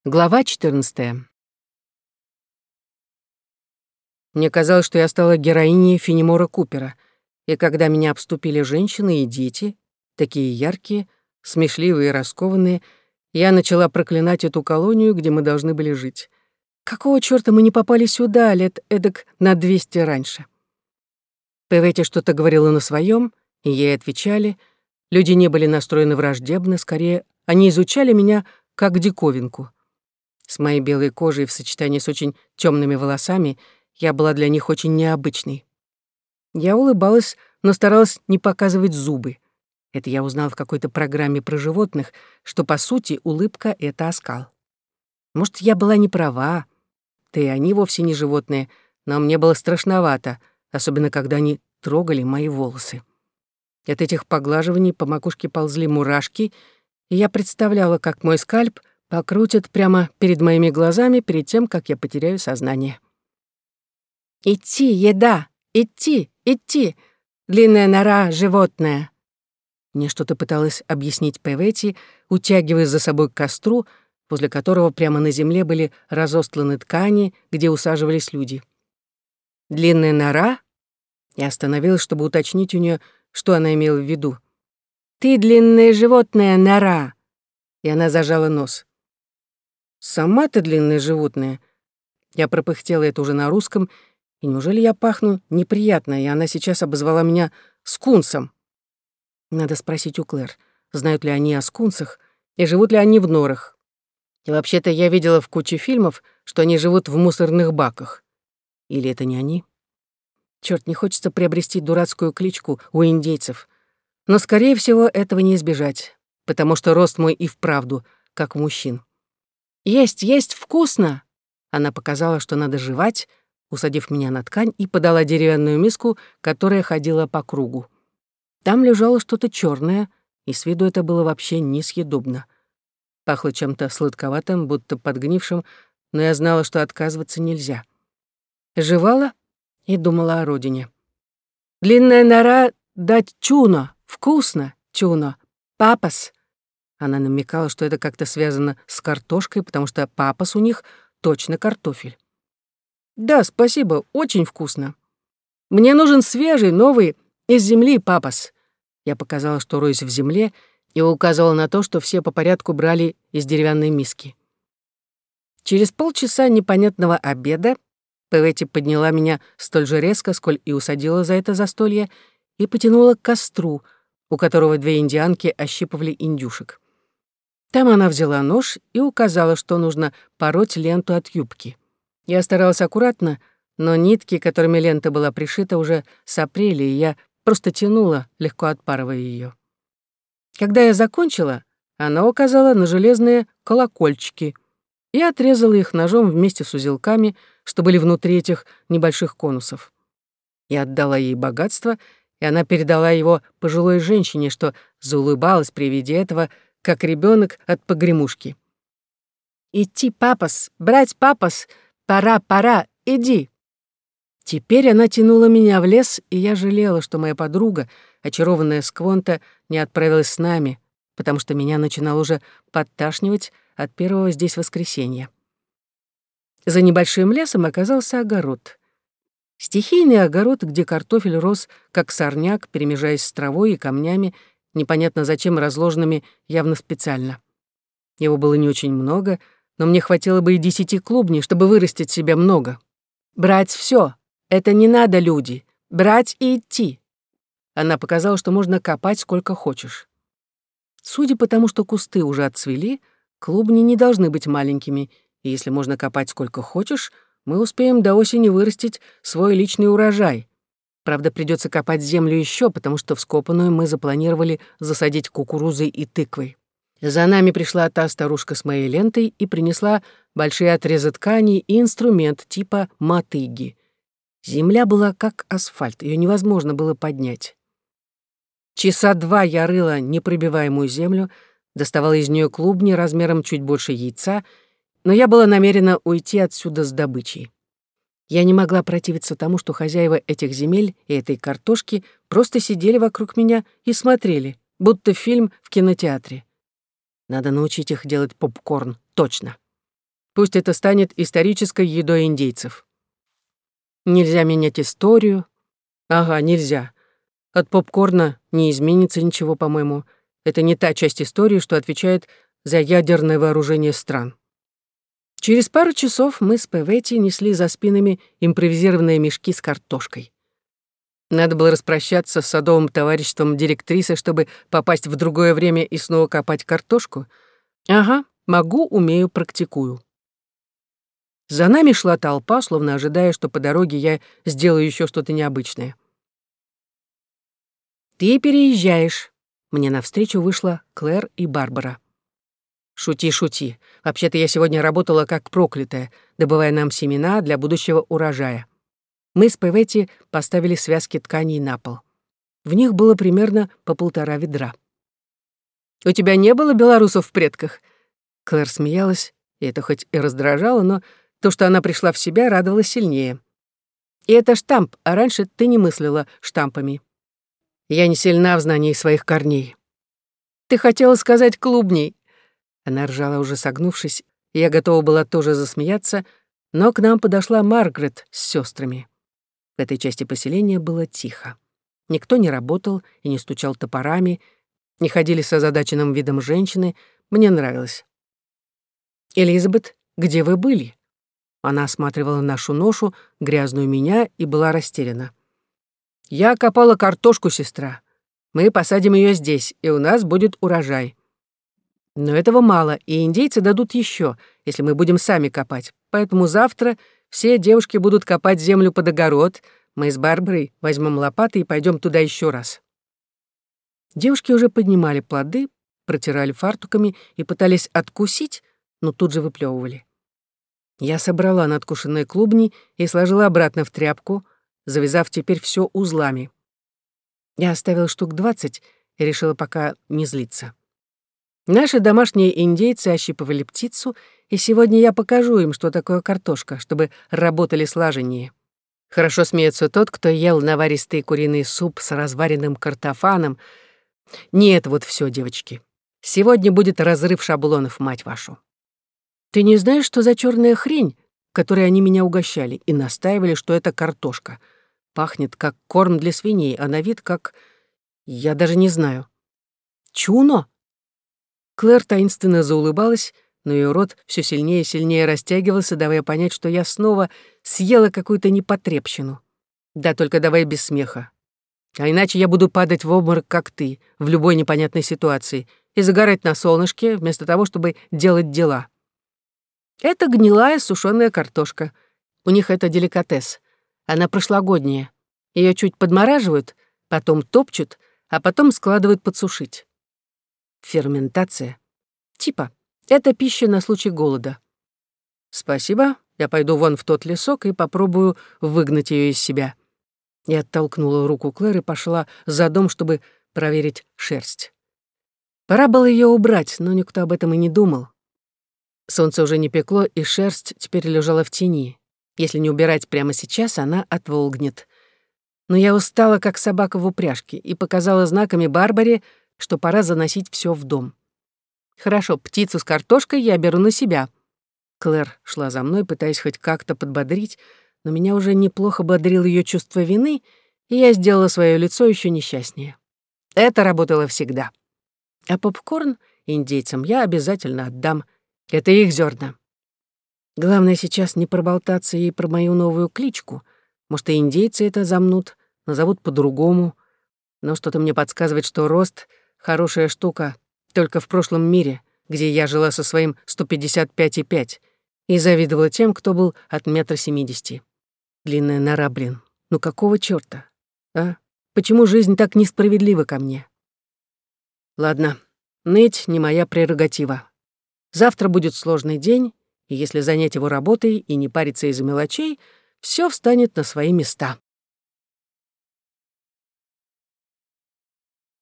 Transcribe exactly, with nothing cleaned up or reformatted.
Глава четырнадцатая. Мне казалось, что я стала героиней Фенемора Купера, и когда меня обступили женщины и дети, такие яркие, смешливые и раскованные, я начала проклинать эту колонию, где мы должны были жить. Какого чёрта мы не попали сюда лет эдак на двести раньше? Пэветти что-то говорила на своём, и ей отвечали. Люди не были настроены враждебно, скорее, они изучали меня как диковинку. С моей белой кожей в сочетании с очень темными волосами я была для них очень необычной. Я улыбалась, но старалась не показывать зубы. Это я узнала в какой-то программе про животных, что, по сути, улыбка — это оскал. Может, я была не права, да и они вовсе не животные, но мне было страшновато, особенно когда они трогали мои волосы. От этих поглаживаний по макушке ползли мурашки, и я представляла, как мой скальп покрутят прямо перед моими глазами перед тем, как я потеряю сознание. «Идти, еда! Идти! Идти! Длинная нора, животное!» Мне что-то пыталась объяснить Пэветти, утягивая за собой к костру, возле которого прямо на земле были разостланы ткани, где усаживались люди. «Длинная нора?» Я остановилась, чтобы уточнить у нее, что она имела в виду. «Ты длинное животное, нора!» И она зажала нос. «Сама ты длинное животное». Я пропыхтела это уже на русском, и неужели я пахну неприятно, и она сейчас обозвала меня скунсом? Надо спросить у Клэр, знают ли они о скунсах, и живут ли они в норах. И вообще-то я видела в куче фильмов, что они живут в мусорных баках. Или это не они? Чёрт, не хочется приобрести дурацкую кличку у индейцев. Но, скорее всего, этого не избежать, потому что рост мой и вправду, как у мужчин. «Есть, есть, вкусно!» Она показала, что надо жевать, усадив меня на ткань, и подала деревянную миску, которая ходила по кругу. Там лежало что-то чёрное, и с виду это было вообще несъедобно. Пахло чем-то сладковатым, будто подгнившим, но я знала, что отказываться нельзя. Жевала и думала о родине. «Длинная нора дать чуно! Вкусно, чуно! Папас!» Она намекала, что это как-то связано с картошкой, потому что папас у них точно картофель. «Да, спасибо, очень вкусно. Мне нужен свежий, новый, из земли папас». Я показала, что роюсь в земле, и указывала на то, что все по порядку брали из деревянной миски. Через полчаса непонятного обеда Пэветти подняла меня столь же резко, сколь и усадила за это застолье, и потянула к костру, у которого две индианки ощипывали индюшек. Там она взяла нож и указала, что нужно пороть ленту от юбки. Я старалась аккуратно, но нитки, которыми лента была пришита, уже сопрели, и я просто тянула, легко отпарывая ее. Когда я закончила, она указала на железные колокольчики и отрезала их ножом вместе с узелками, что были внутри этих небольших конусов. Я отдала ей богатство, и она передала его пожилой женщине, что заулыбалась при виде этого, как ребенок от погремушки. «Идти, папас, брать папас, пора, пора, иди!» Теперь она тянула меня в лес, и я жалела, что моя подруга, очарованная Сквонта, не отправилась с нами, потому что меня начинало уже подташнивать от первого здесь воскресенья. За небольшим лесом оказался огород. Стихийный огород, где картофель рос, как сорняк, перемежаясь с травой и камнями, непонятно зачем разложенными явно специально. Его было не очень много, но мне хватило бы и десяти клубней, чтобы вырастить себе много. «Брать все, это не надо, люди! Брать и идти!» Она показала, что можно копать сколько хочешь. Судя по тому, что кусты уже отцвели, клубни не должны быть маленькими, и если можно копать сколько хочешь, мы успеем до осени вырастить свой личный урожай. Правда, придется копать землю еще, потому что вскопанную мы запланировали засадить кукурузой и тыквой. За нами пришла та старушка с моей лентой и принесла большие отрезы ткани и инструмент типа мотыги. Земля была как асфальт, ее невозможно было поднять. Часа два я рыла непробиваемую землю, доставала из нее клубни размером чуть больше яйца, но я была намерена уйти отсюда с добычей. Я не могла противиться тому, что хозяева этих земель и этой картошки просто сидели вокруг меня и смотрели, будто фильм в кинотеатре. Надо научить их делать попкорн, точно. Пусть это станет исторической едой индейцев. Нельзя менять историю. Ага, нельзя. От попкорна не изменится ничего, по-моему. Это не та часть истории, что отвечает за ядерное вооружение стран. Через пару часов мы с Певетти несли за спинами импровизированные мешки с картошкой. Надо было распрощаться с садовым товариществом директрисы, чтобы попасть в другое время и снова копать картошку. Ага, могу, умею, практикую. За нами шла толпа, словно ожидая, что по дороге я сделаю еще что-то необычное. «Ты переезжаешь». Мне навстречу вышла Клэр и Барбара. «Шути, шути. Вообще-то я сегодня работала как проклятая, добывая нам семена для будущего урожая». Мы с Певетти поставили связки тканей на пол. В них было примерно по полтора ведра. «У тебя не было белорусов в предках?» Клэр смеялась, и это хоть и раздражало, но то, что она пришла в себя, радовало сильнее. «И это штамп, а раньше ты не мыслила штампами». «Я не сильна в знании своих корней». «Ты хотела сказать клубней». Она ржала, уже согнувшись, и я готова была тоже засмеяться, но к нам подошла Маргарет с сестрами. В этой части поселения было тихо. Никто не работал и не стучал топорами, не ходили с озадаченным видом женщины. Мне нравилось. «Элизабет, где вы были?» Она осматривала нашу ношу, грязную меня, и была растеряна. «Я копала картошку, сестра. Мы посадим ее здесь, и у нас будет урожай. Но этого мало, и индейцы дадут еще, если мы будем сами копать. Поэтому завтра все девушки будут копать землю под огород. Мы с Барбарой возьмем лопаты и пойдем туда еще раз». Девушки уже поднимали плоды, протирали фартуками и пытались откусить, но тут же выплевывали. Я собрала надкушенные клубни и сложила обратно в тряпку, завязав теперь все узлами. Я оставила штук двадцать и решила пока не злиться. Наши домашние индейцы ощипывали птицу, и сегодня я покажу им, что такое картошка, чтобы работали слаженнее. Хорошо смеется тот, кто ел наваристый куриный суп с разваренным картофаном. Нет, вот все, девочки. Сегодня будет разрыв шаблонов, мать вашу. Ты не знаешь, что за черная хрень, которой они меня угощали, и настаивали, что это картошка? Пахнет, как корм для свиней, а на вид как... Я даже не знаю. Чуно? Клэр таинственно заулыбалась, но ее рот все сильнее и сильнее растягивался, давая понять, что я снова съела какую-то непотребщину. Да, только давай без смеха. А иначе я буду падать в обморок, как ты, в любой непонятной ситуации, и загорать на солнышке, вместо того, чтобы делать дела. Это гнилая сушеная картошка. У них это деликатес. Она прошлогодняя. Ее чуть подмораживают, потом топчут, а потом складывают подсушить. Ферментация. Типа, это пища на случай голода. Спасибо, я пойду вон в тот лесок и попробую выгнать ее из себя. Я оттолкнула руку Клэр и пошла за дом, чтобы проверить шерсть. Пора было ее убрать, но никто об этом и не думал. Солнце уже не пекло, и шерсть теперь лежала в тени. Если не убирать прямо сейчас, она отволгнет. Но я устала, как собака в упряжке, и показала знаками Барбаре, что пора заносить все в дом. Хорошо, птицу с картошкой я беру на себя. Клэр шла за мной, пытаясь хоть как-то подбодрить, но меня уже неплохо бодрило ее чувство вины, и я сделала свое лицо еще несчастнее. Это работало всегда. А попкорн индейцам я обязательно отдам. Это их зерна. Главное сейчас не проболтаться ей про мою новую кличку. Может, и индейцы это замнут, назовут по-другому. Но что-то мне подсказывает, что рост — хорошая штука только в прошлом мире, где я жила со своим сто пятьдесят пять и пять и завидовала тем, кто был от метра семидесяти. Длинная нора, блин. Ну какого чёрта? А? Почему жизнь так несправедлива ко мне? Ладно, ныть не моя прерогатива. Завтра будет сложный день, и если занять его работой и не париться из-за мелочей, все встанет на свои места.